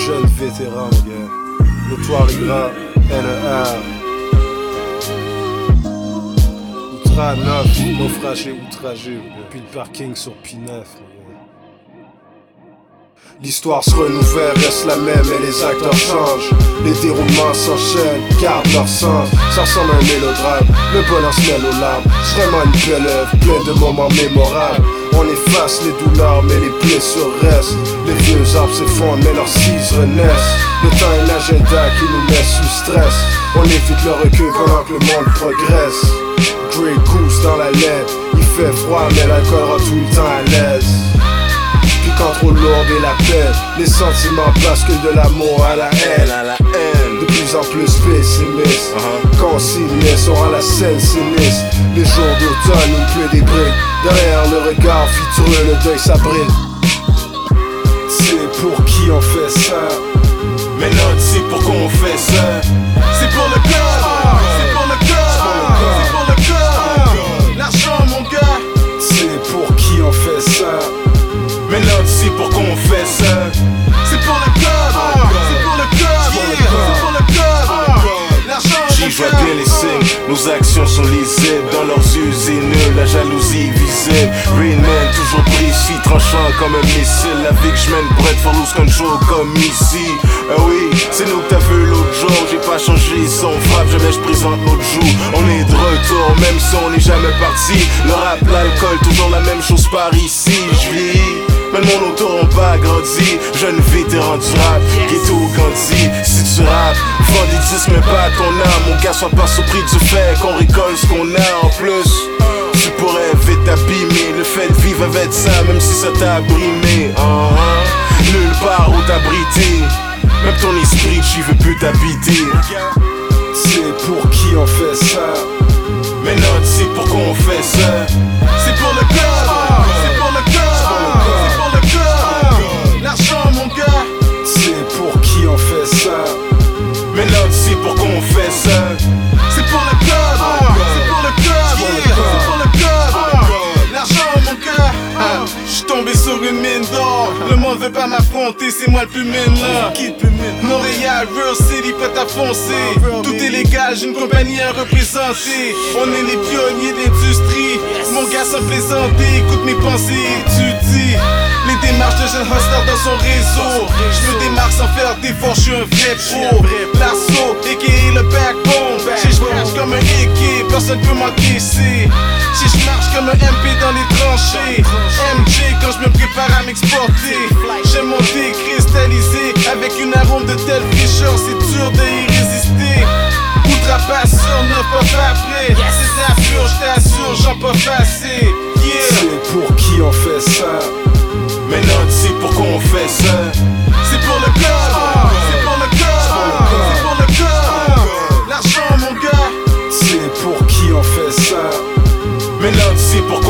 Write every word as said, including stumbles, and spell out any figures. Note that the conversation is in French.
jeune vétéran, mon gars. Notoire et gras, N E R. Outra neuf, naufragé, outragé, puis le parking sur P neuf. L'histoire se renouvelle, reste la même et les acteurs changent. Les déroulements s'enchaînent, gardent leur sens. Ça ressemble à un mélodrame, le bonheur se mêle aux larmes. C'est vraiment une belle œuvre, plein de moments mémorables. On efface les douleurs mais les blessures restent. Les vieux arbres s'effondrent mais leurs cises renaissent. Le temps est l'agenda qui nous met sous stress. On évite le recul pendant que le monde progresse. Grey Goose dans la laine, il fait froid mais l'alcool rend tout le temps à l'aise. Puis quand trop lourde est la peine, les sentiments basculent de l'amour à la haine, à la haine. De plus en plus pessimistes, uh-huh. Consignés sont à la scène sinistre. Les jours d'automne où il pleut des briques. Derrière le regard futureux, le deuil s'abrite. C'est pour qui on fait ça? Maintenant tu sais pourquoi on fait ça. C'est pour le corps, c'est pour le corps, c'est pour le corps. L'argent mon gars. C'est pour qui on fait ça? Maintenant tu sais pourquoi on fait ça. C'est pour le corps, c'est pour le corps, c'est pour le corps. L'argent j'y vois bien les signes, nos actions sont lisibles. Dans leurs yeux haineux, la jalousie visible. Rain Man toujours précis, tranchant comme un missile. La vie que je mène pour être loose control comme ici. Ah oui, c'est nous que t'as vu l'autre jour. J'ai pas changé, son frappe, jamais je présente l'autre joue. On est de retour, même si on n'est jamais parti. Le rap, l'alcool, toujours la même chose par ici. Je vis, mais mon auto on pas grandi. Jeune vétéran du rap, ghetto Gandhi. Si tu rappes, vends des disques mais pas ton âme. Mon gars sois pas surpris du fait qu'on récolte ce qu'on a en plus. Tu pourrais vite t'abîmer, le fait de vivre avec ça, même si ça t'a brimé. uh-huh. Nulle part où t'abriter, même ton esprit j'y veux plus t'habiter. C'est pour qui on fait ça? Maintenant tu sais pourquoi on fait ça. C'est pour le corps, c'est pour le corps, c'est pour le corps. L'argent mon gars. C'est pour qui on fait ça? Maintenant tu sais pourquoi on fait ça. C'est pour le corps, c'est pour le corps, c'est pour le corps. L'argent mon gars. J'suis tombé sur une mine d'or. Le monde veut pas m'affronter, c'est moi le plus mine là. Montréal, Real City, prêt à foncer. Tout est légal, j'ai une compagnie à représenter. On est les pionniers d'industrie. Mon gars sans plaisanter, écoute mes pensées, étudie les démarches de jeunes hustlers dans son réseau. J'me démarque sans faire d'efforts, j'suis un vrai pro. L'assaut, aka le backbone. Si j'marche comme un A K, personne peut m'encaisser. Si j'marche comme un M P dans les tranchées. M J quand j'me prépare à m'exporter. J'aime monter cristallisé avec une arôme de telle fraîcheur, c'est dur de y résister. Outrapasseur, neuf pas après. C'est de la pure, j't'assure, j'en pas assez. Yeah. C'est pour qui on fait ça? Maintenant tu sais pourquoi on fait ça. C'est pour le corps, c'est pour le corps, c'est pour le corps. L'argent mon gars. C'est pour qui on fait ça? Maintenant tu sais pourquoi